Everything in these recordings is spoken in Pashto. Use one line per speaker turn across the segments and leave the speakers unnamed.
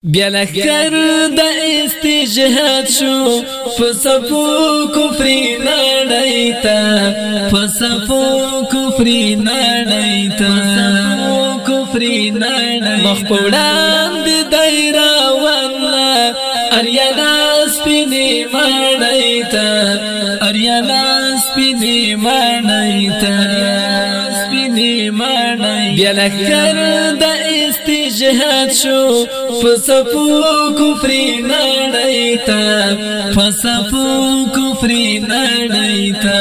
بیا لخر د استجهاد شو فصفو کفری نړیتا فصفو کفری نړیتا کفری نړیتا مخپړان د دایره ونا اریانا سپینی مړیتا اریانا سپینی مړیتا سپینی مړیتا بیا لخر د استجهاد شو فصفو کفری نړیتا فصفو کفری نړیتا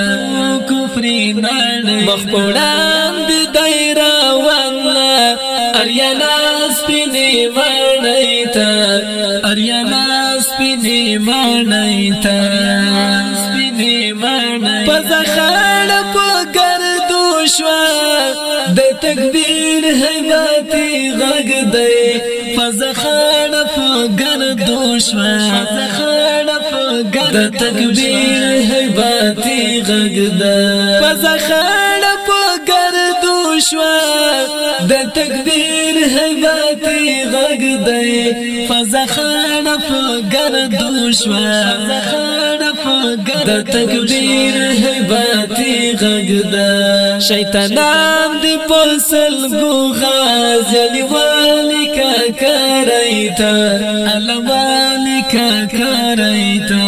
کفری نړیتا مخپړان د دایره ونا اریانا سپینی مړیتا اریانا سپینی مړیتا سپینی مړیتا پزخړ په ګردو شوا د تکبیر هیبتی غږ دی فزخړ په ګردو شوا فزخړ په ګردو د تکبیر هیبتی غږ دی فزخړ په ګردو شوا د تکبیر هیبتی غږ دی فزخړ په ګردو شوا فزخړ په ګردو د تکبیر هیبتی غږ دی شیطانان دی پسل گوغاز یلی والی کا کریتا علوالی کا کریتا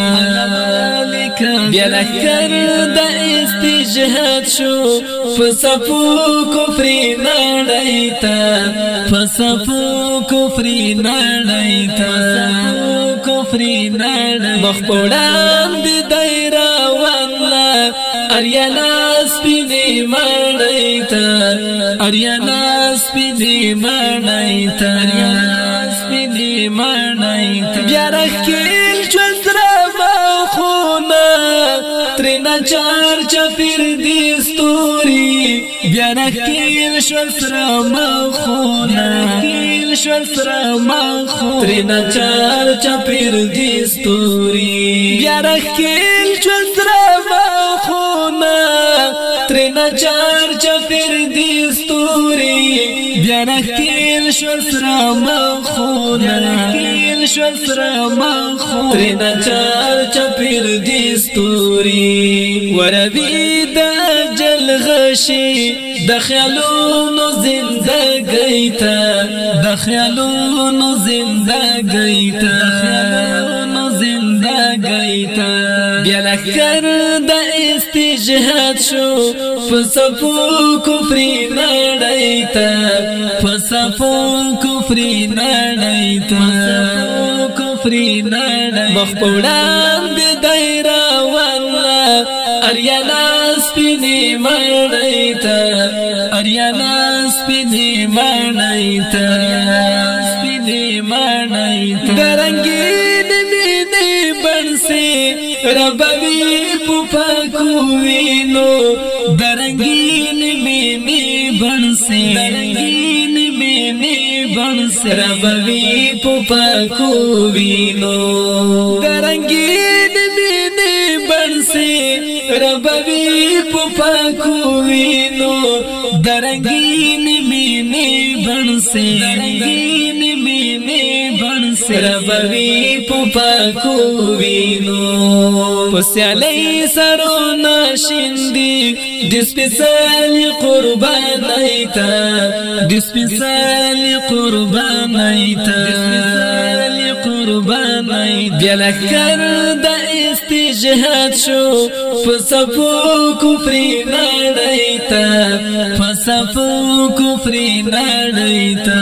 بیا لکر دا استجهاد شو فصفو کفری نړیتا فصفو کفری نړیتا کفری نړیتا مخپړان دی دایره ونا اریانا سپینی مړیتا اریانا سپینی مړیتا سپینی مړیتا بیا رخیل چوزرا مخونه ترنا چار چپیر دی ستوري بیا رخیل چوزرا مخونه رخیل چوزرا مخونه ترنا چار چپیر دی ستوري بیا رخیل چوزرا مخونه ترنا چار چپیر دی ستوري بیا رخیل چوزرا مخونه رخیل چوزرا مخونه ترنا چار چپیر دی ستوري وروی د اجل غشي د خیالونو زندګی ته د خیالونو زندګی ته خیالونو زندګی ته بیا لکر د استجهاد شو فصفو کفری نړیتا فصفو کفری نړیتا کفری نړیتا مخپړان د دایره ونا اریانا سپینی مړیتا اریانا سپینی مړیتا سپینی مړیتا درنګین مینه بنسي ربوی پوپا کوینو درنګین مینه بنسي درنګین مینه بنسي ربوی پوپا کوینو درنګین مینه بنسي ربوی پوپا کوینو درنګین مینه بنسي درنګین مینه بنسي ربوی پوپا کوینو پسیالی سرو ناشندی دسپیسالی قربان ایتا دسپیسالی قربان ایتا دسپیسالی قربان ایتا بیا لکر دا استجهاد شو فصفو کفری نړیتا فصفو کفری نړیتا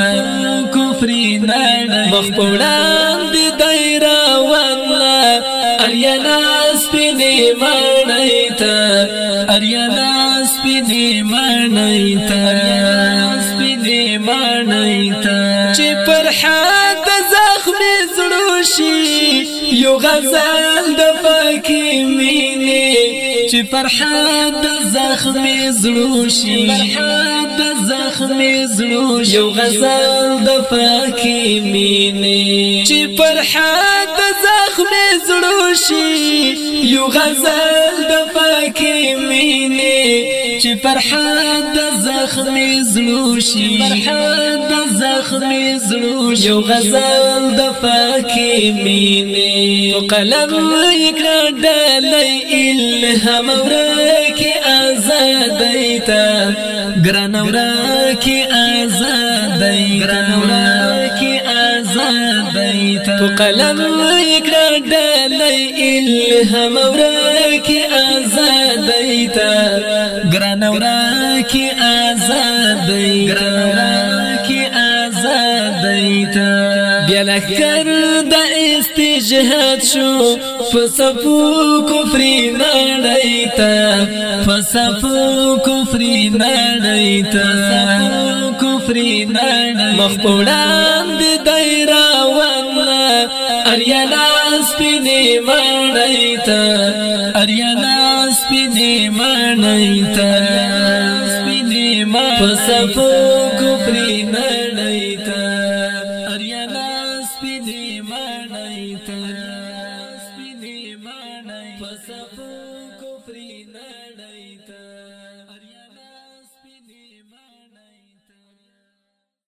کفری نړیتا مخپړان دی دایره ونا اریانا سپینی مړیتا اریانا سپینی مړیتا سپینی مړیتا چې پر حد زخم زړوشي یو غزل د پاکی مینه چې پر حد زخم زړوشي پر حد زخم زړوشي یو غزل د پاکی مینه چې پر حد زخم زړوشي یو غزل د پاکی مینه چې فرحات د زخمی زلوشي فرحات د زخمی زلوشي یو غزل د پاکی مینه قلم یکړه ډلې الهام ورکی آزادیتا ګران ورکی آزادیتا ګران ورکی آزادیتا قلم یکړه ډلې الهام ورکی آزادیتا ګران ورکی آزادیتا ګران ورکی آزادیتا بیا لکر د استجهاد شو فصفو کفری نړیتا فصفو کفری نړیتا کفری نړیتا مخپوړان د دایره ونا اریانا سپینې مړیتا اریانا سپینې مړیتا سپینې مړیتا فصفو کفری نړیتا اریانا سپینې مړیتا سپینې مړیتا فصفو کفری نړیتا